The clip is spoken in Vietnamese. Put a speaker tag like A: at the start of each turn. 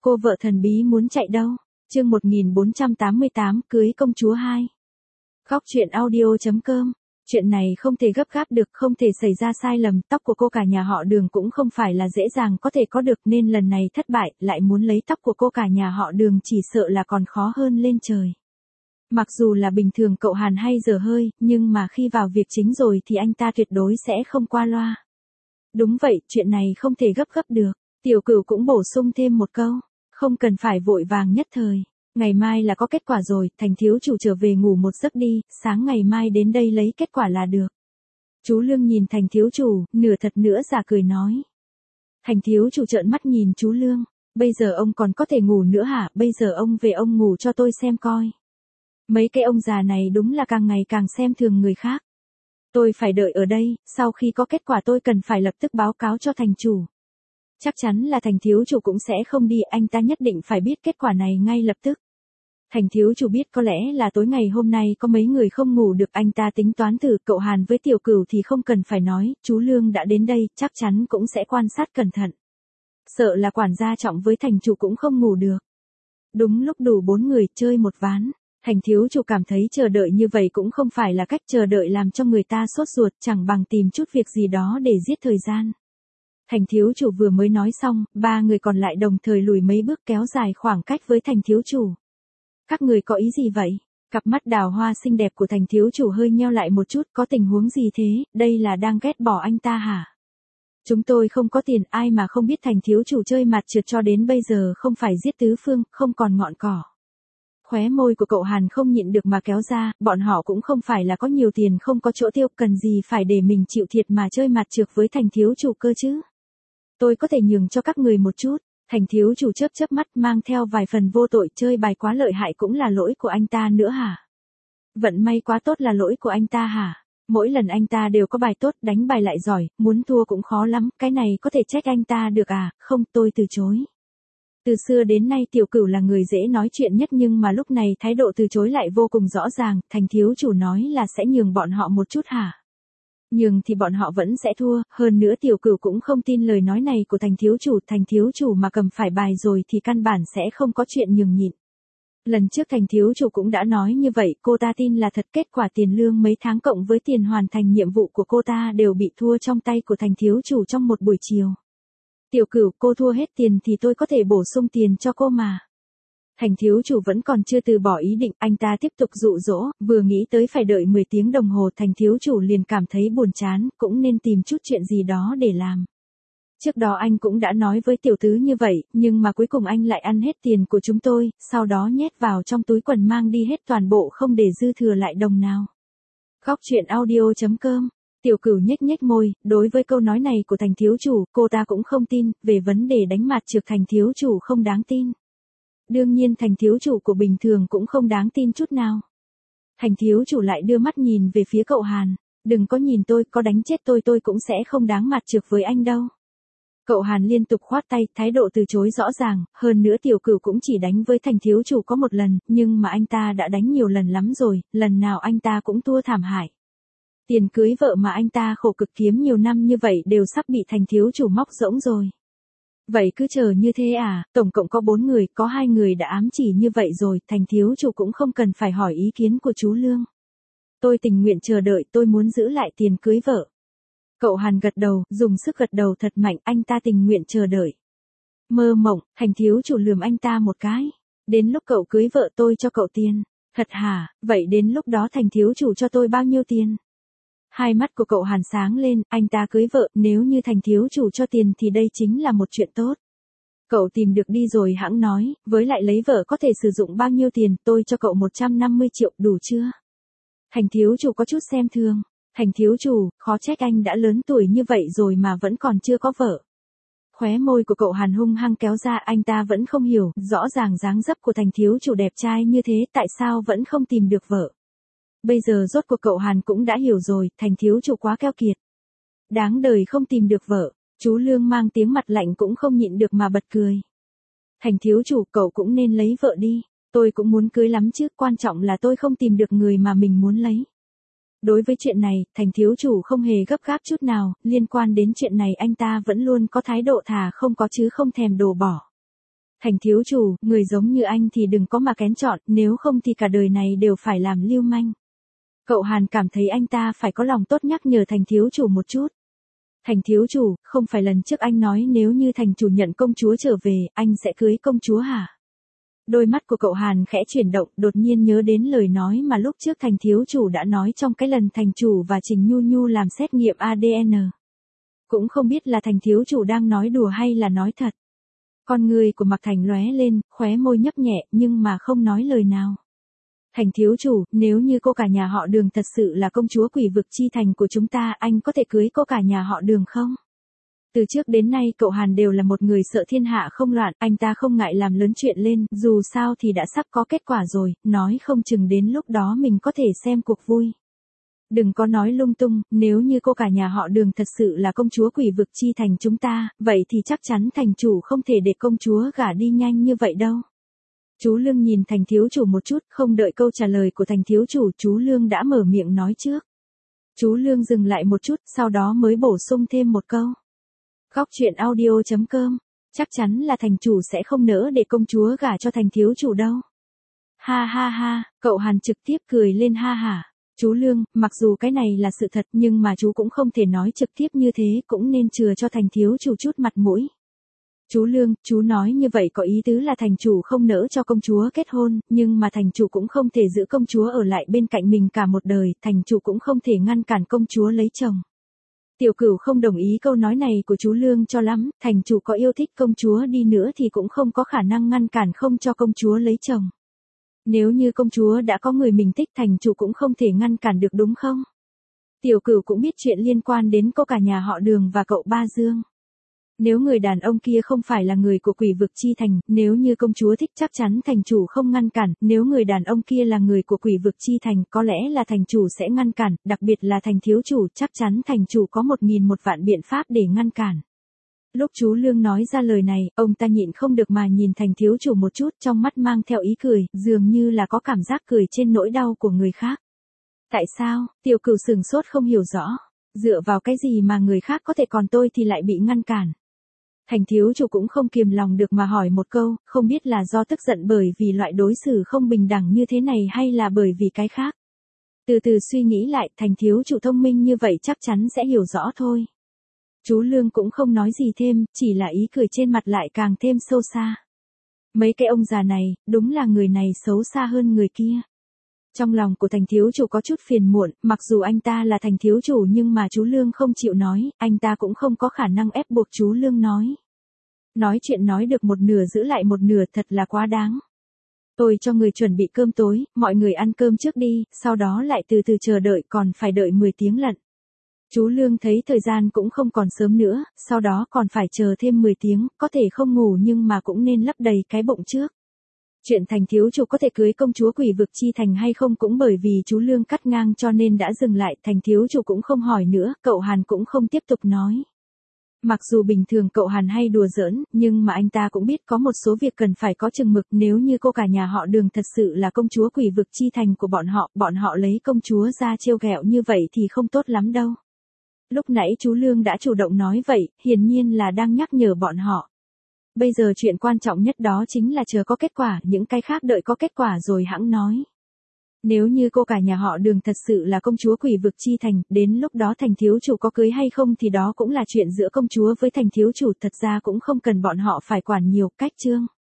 A: Cô vợ thần bí muốn chạy đâu? Chương 1488 cưới công chúa 2. Góc truyện audio.com. Chuyện này không thể gấp gáp được, không thể xảy ra sai lầm, tóc của cô cả nhà họ Đường cũng không phải là dễ dàng có thể có được nên lần này thất bại, lại muốn lấy tóc của cô cả nhà họ Đường chỉ sợ là còn khó hơn lên trời. Mặc dù là bình thường cậu Hàn hay dở hơi, nhưng mà khi vào việc chính rồi thì anh ta tuyệt đối sẽ không qua loa. Đúng vậy, chuyện này không thể gấp gấp được. Tiểu Cửu cũng bổ sung thêm một câu, không cần phải vội vàng nhất thời. Ngày mai là có kết quả rồi, Thành thiếu chủ trở về ngủ một giấc đi, sáng ngày mai đến đây lấy kết quả là được. Chú Lương nhìn Thành thiếu chủ, nửa thật nửa giả cười nói. Thành thiếu chủ trợn mắt nhìn chú Lương, bây giờ ông còn có thể ngủ nữa hả, bây giờ ông về ông ngủ cho tôi xem coi. Mấy cái ông già này đúng là càng ngày càng xem thường người khác. Tôi phải đợi ở đây, sau khi có kết quả tôi cần phải lập tức báo cáo cho thành chủ. Chắc chắn là Thành thiếu chủ cũng sẽ không đi, anh ta nhất định phải biết kết quả này ngay lập tức. Thành thiếu chủ biết có lẽ là tối ngày hôm nay có mấy người không ngủ được, anh ta tính toán thử, cậu Hàn với Tiểu Cửu thì không cần phải nói, chú Lương đã đến đây, chắc chắn cũng sẽ quan sát cẩn thận. Sợ là quản gia Trọng với thành chủ cũng không ngủ được. Đúng lúc đủ 4 người chơi một ván. Thành thiếu chủ cảm thấy chờ đợi như vậy cũng không phải là cách chờ đợi làm cho người ta sốt ruột, chẳng bằng tìm chút việc gì đó để giết thời gian. Thành thiếu chủ vừa mới nói xong, 3 người còn lại đồng thời lùi mấy bước kéo dài khoảng cách với thành thiếu chủ. Các người có ý gì vậy? Cặp mắt đào hoa xinh đẹp của thành thiếu chủ hơi nheo lại một chút, có tình huống gì thế, đây là đang ghét bỏ anh ta hả? Chúng tôi không có tiền, ai mà không biết thành thiếu chủ chơi mặt trượt cho đến bây giờ không phải giết tứ phương, không còn ngọn cỏ. Khóe môi của cậu Hàn không nhịn được mà kéo ra, bọn họ cũng không phải là có nhiều tiền không có chỗ tiêu, cần gì phải để mình chịu thiệt mà chơi mặt trược với thành thiếu chủ cơ chứ. Tôi có thể nhường cho các người một chút. Thành thiếu chủ chớp chớp mắt mang theo vài phần vô tội, chơi bài quá lợi hại cũng là lỗi của anh ta nữa hả? Vận may quá tốt là lỗi của anh ta hả? Mỗi lần anh ta đều có bài tốt, đánh bài lại giỏi, muốn thua cũng khó lắm, cái này có thể trách anh ta được à? Không, tôi từ chối. Từ xưa đến nay Tiểu Cửu là người dễ nói chuyện nhất, nhưng mà lúc này thái độ từ chối lại vô cùng rõ ràng, thành thiếu chủ nói là sẽ nhường bọn họ một chút hả? Nhường thì bọn họ vẫn sẽ thua, hơn nữa Tiểu Cửu cũng không tin lời nói này của thành thiếu chủ mà cầm phải bài rồi thì căn bản sẽ không có chuyện nhường nhịn. Lần trước thành thiếu chủ cũng đã nói như vậy, cô ta tin là thật, kết quả tiền lương mấy tháng cộng với tiền hoàn thành nhiệm vụ của cô ta đều bị thua trong tay của thành thiếu chủ trong một buổi chiều. Tiểu Cửu, cô thua hết tiền thì tôi có thể bổ sung tiền cho cô mà. Thành thiếu chủ vẫn còn chưa từ bỏ ý định, anh ta tiếp tục dụ dỗ, vừa nghĩ tới phải đợi 10 tiếng đồng hồ thành thiếu chủ liền cảm thấy buồn chán, cũng nên tìm chút chuyện gì đó để làm. Trước đó anh cũng đã nói với tiểu tứ như vậy, nhưng mà cuối cùng anh lại ăn hết tiền của chúng tôi, sau đó nhét vào trong túi quần mang đi hết toàn bộ không để dư thừa lại đồng nào. Góc truyện audio.com. Tiểu Cửu nhếch nhếch môi, đối với câu nói này của thành thiếu chủ, cô ta cũng không tin, về vấn đề đánh mặt trược thành thiếu chủ không đáng tin. Đương nhiên thành thiếu chủ của bình thường cũng không đáng tin chút nào. Thành thiếu chủ lại đưa mắt nhìn về phía cậu Hàn, đừng có nhìn tôi, có đánh chết tôi cũng sẽ không đáng mặt trược với anh đâu. Cậu Hàn liên tục khoát tay, thái độ từ chối rõ ràng, hơn nữa Tiểu Cửu cũng chỉ đánh với thành thiếu chủ có một lần, nhưng mà anh ta đã đánh nhiều lần lắm rồi, lần nào anh ta cũng thua thảm hại. Tiền cưới vợ mà anh ta khổ cực kiếm nhiều năm như vậy đều sắp bị thành thiếu chủ móc rỗng rồi. Vậy cứ chờ như thế à, tổng cộng có 4 người, có 2 người đã ám chỉ như vậy rồi, thành thiếu chủ cũng không cần phải hỏi ý kiến của chú Lương. Tôi tình nguyện chờ đợi, tôi muốn giữ lại tiền cưới vợ. Cậu Hàn gật đầu, dùng sức gật đầu thật mạnh, anh ta tình nguyện chờ đợi. Mơ mộng, thành thiếu chủ lườm anh ta một cái. Đến lúc cậu cưới vợ tôi cho cậu tiền. Thật hả, vậy đến lúc đó thành thiếu chủ cho tôi bao nhiêu tiền? Hai mắt của cậu Hàn sáng lên, anh ta cưới vợ, nếu như thành thiếu chủ cho tiền thì đây chính là một chuyện tốt. Cậu tìm được đi rồi hãng nói, với lại lấy vợ có thể sử dụng bao nhiêu tiền, tôi cho cậu 150 triệu, đủ chưa? Thành thiếu chủ có chút xem thường. Thành thiếu chủ, khó trách anh đã lớn tuổi như vậy rồi mà vẫn còn chưa có vợ. Khóe môi của cậu Hàn hung hăng kéo ra, anh ta vẫn không hiểu, rõ ràng dáng dấp của thành thiếu chủ đẹp trai như thế, tại sao vẫn không tìm được vợ. Bây giờ rốt cuộc cậu Hàn cũng đã hiểu rồi, thành thiếu chủ quá keo kiệt. Đáng đời không tìm được vợ, chú Lương mang tiếng mặt lạnh cũng không nhịn được mà bật cười. Thành thiếu chủ, cậu cũng nên lấy vợ đi, tôi cũng muốn cưới lắm chứ, quan trọng là tôi không tìm được người mà mình muốn lấy. Đối với chuyện này, thành thiếu chủ không hề gấp gáp chút nào, liên quan đến chuyện này anh ta vẫn luôn có thái độ thà không có chứ không thèm đổ bỏ. Thành thiếu chủ, người giống như anh thì đừng có mà kén chọn, nếu không thì cả đời này đều phải làm lưu manh. Cậu Hàn cảm thấy anh ta phải có lòng tốt nhắc nhở thành thiếu chủ một chút. Thành thiếu chủ, không phải lần trước anh nói nếu như thành chủ nhận công chúa trở về, anh sẽ cưới công chúa hả? Đôi mắt của cậu Hàn khẽ chuyển động, đột nhiên nhớ đến lời nói mà lúc trước thành thiếu chủ đã nói trong cái lần thành chủ và Trình Nhu Nhu làm xét nghiệm ADN. Cũng không biết là thành thiếu chủ đang nói đùa hay là nói thật. Con người của Mạc Thành lóe lên, khóe môi nhấp nhẹ nhưng mà không nói lời nào. Thành thiếu chủ, nếu như cô cả nhà họ Đường thật sự là công chúa Quỷ Vực Chi Thành của chúng ta, anh có thể cưới cô cả nhà họ Đường không? Từ trước đến nay cậu Hàn đều là một người sợ thiên hạ không loạn, anh ta không ngại làm lớn chuyện lên, dù sao thì đã sắp có kết quả rồi, nói không chừng đến lúc đó mình có thể xem cuộc vui. Đừng có nói lung tung, nếu như cô cả nhà họ Đường thật sự là công chúa Quỷ Vực Chi Thành chúng ta, vậy thì chắc chắn thành chủ không thể để công chúa gả đi nhanh như vậy đâu. Chú Lương nhìn thành thiếu chủ một chút, không đợi câu trả lời của thành thiếu chủ, chú Lương đã mở miệng nói trước. Chú Lương dừng lại một chút, sau đó mới bổ sung thêm một câu. Góc truyện audio.com, chắc chắn là thành chủ sẽ không nỡ để công chúa gả cho thành thiếu chủ đâu. Ha ha ha, cậu Hàn trực tiếp cười lên ha hả. Chú Lương, mặc dù cái này là sự thật nhưng mà chú cũng không thể nói trực tiếp như thế, cũng nên chừa cho thành thiếu chủ chút mặt mũi. Chú Lương, chú nói như vậy có ý tứ là thành chủ không nỡ cho công chúa kết hôn, nhưng mà thành chủ cũng không thể giữ công chúa ở lại bên cạnh mình cả một đời, thành chủ cũng không thể ngăn cản công chúa lấy chồng. Tiểu Cửu không đồng ý câu nói này của chú Lương cho lắm, thành chủ có yêu thích công chúa đi nữa thì cũng không có khả năng ngăn cản không cho công chúa lấy chồng. Nếu như công chúa đã có người mình thích thành chủ cũng không thể ngăn cản được đúng không? Tiểu Cửu cũng biết chuyện liên quan đến cô cả nhà họ Đường và cậu Ba Dương. Nếu người đàn ông kia không phải là người của Quỷ Vực Chi Thành, nếu như công chúa thích chắc chắn thành chủ không ngăn cản, nếu người đàn ông kia là người của Quỷ Vực Chi Thành có lẽ là thành chủ sẽ ngăn cản, đặc biệt là thành thiếu chủ chắc chắn thành chủ có 1.000 vạn biện pháp để ngăn cản. Lúc chú Lương nói ra lời này, ông ta nhịn không được mà nhìn thành thiếu chủ một chút trong mắt mang theo ý cười, dường như là có cảm giác cười trên nỗi đau của người khác. Tại sao? Tiểu Cửu sừng sốt không hiểu rõ. Dựa vào cái gì mà người khác có thể còn tôi thì lại bị ngăn cản? Thành thiếu chủ cũng không kiềm lòng được mà hỏi một câu, không biết là do tức giận bởi vì loại đối xử không bình đẳng như thế này hay là bởi vì cái khác. Từ từ suy nghĩ lại, thành thiếu chủ thông minh như vậy chắc chắn sẽ hiểu rõ thôi. Chú Lương cũng không nói gì thêm, chỉ là ý cười trên mặt lại càng thêm sâu xa. Mấy cái ông già này, đúng là người này xấu xa hơn người kia. Trong lòng của thành thiếu chủ có chút phiền muộn, mặc dù anh ta là thành thiếu chủ nhưng mà chú Lương không chịu nói, anh ta cũng không có khả năng ép buộc chú Lương nói. Nói chuyện nói được một nửa giữ lại một nửa thật là quá đáng. Tôi cho người chuẩn bị cơm tối, mọi người ăn cơm trước đi, sau đó lại từ từ chờ đợi còn phải đợi 10 tiếng lận. Chú Lương thấy thời gian cũng không còn sớm nữa, sau đó còn phải chờ thêm 10 tiếng, có thể không ngủ nhưng mà cũng nên lấp đầy cái bụng trước. Chuyện thành thiếu chủ có thể cưới công chúa Quỷ Vực Chi Thành hay không cũng bởi vì chú Lương cắt ngang cho nên đã dừng lại, thành thiếu chủ cũng không hỏi nữa, cậu Hàn cũng không tiếp tục nói. Mặc dù bình thường cậu Hàn hay đùa giỡn, nhưng mà anh ta cũng biết có một số việc cần phải có chừng mực, nếu như cô cả nhà họ Đường thật sự là công chúa Quỷ Vực Chi Thành của bọn họ lấy công chúa ra trêu ghẹo như vậy thì không tốt lắm đâu. Lúc nãy chú Lương đã chủ động nói vậy, hiển nhiên là đang nhắc nhở bọn họ. Bây giờ chuyện quan trọng nhất đó chính là chờ có kết quả, những cái khác đợi có kết quả rồi hẵng nói. Nếu như cô cả nhà họ Đường thật sự là công chúa Quỷ Vực Chi Thành, đến lúc đó thành thiếu chủ có cưới hay không thì đó cũng là chuyện giữa công chúa với thành thiếu chủ, thật ra cũng không cần bọn họ phải quản nhiều, cách chương.